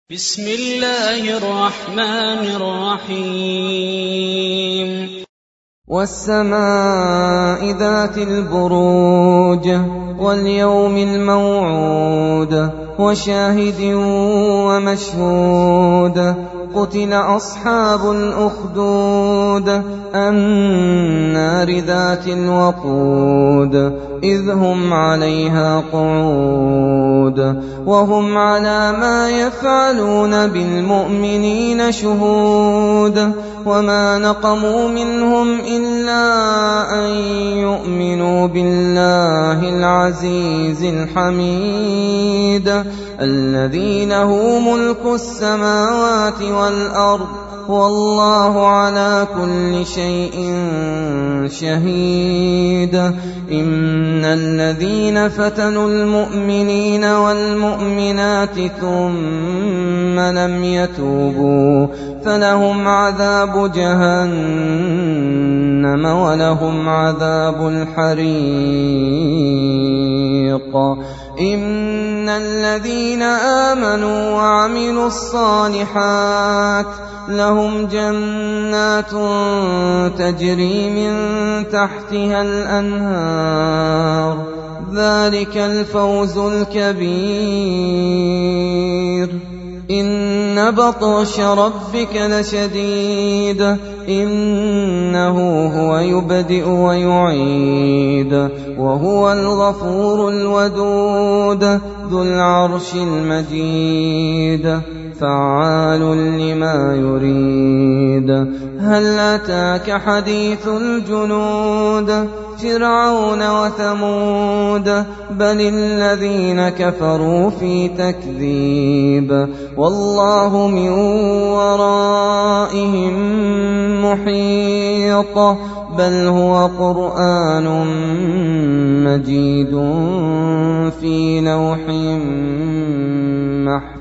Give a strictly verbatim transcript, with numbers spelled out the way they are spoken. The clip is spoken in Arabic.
بسم الله الرحمن الرحيم والسماء ذات البروج واليوم الموعود وشاهد ومشهود قتل أصحاب الأخدود النار ذات الوقود إذ هم عليها قعود وهم على ما يفعلون بالمؤمنين شهود وما نقموا منهم إلا أن يؤمنوا بالله العزيز الحميد الذي له ملك السماوات والأرض والله على كل شيء شهيد إن الذين فتنوا المؤمنين والمؤمنات ثم لم يتوبوا فلهم عذاب جهنم ولهم عذاب الحريق إن الذين آمنوا وعملوا الصالحات لهم جنات تجري من تحتها الأنهار ذلك الفوز الكبير إن بطش ربك لشديد إنه هو يبدئ ويعيد وهو الغفور الودود ذو العرش المجيد فعال لما يريد هل أتاك حديث الجنود فرعون وثمود بل الذين كفروا في تكذيب والله من ورائهم محيط بل هو قرآن مجيد في لوح محفوظ.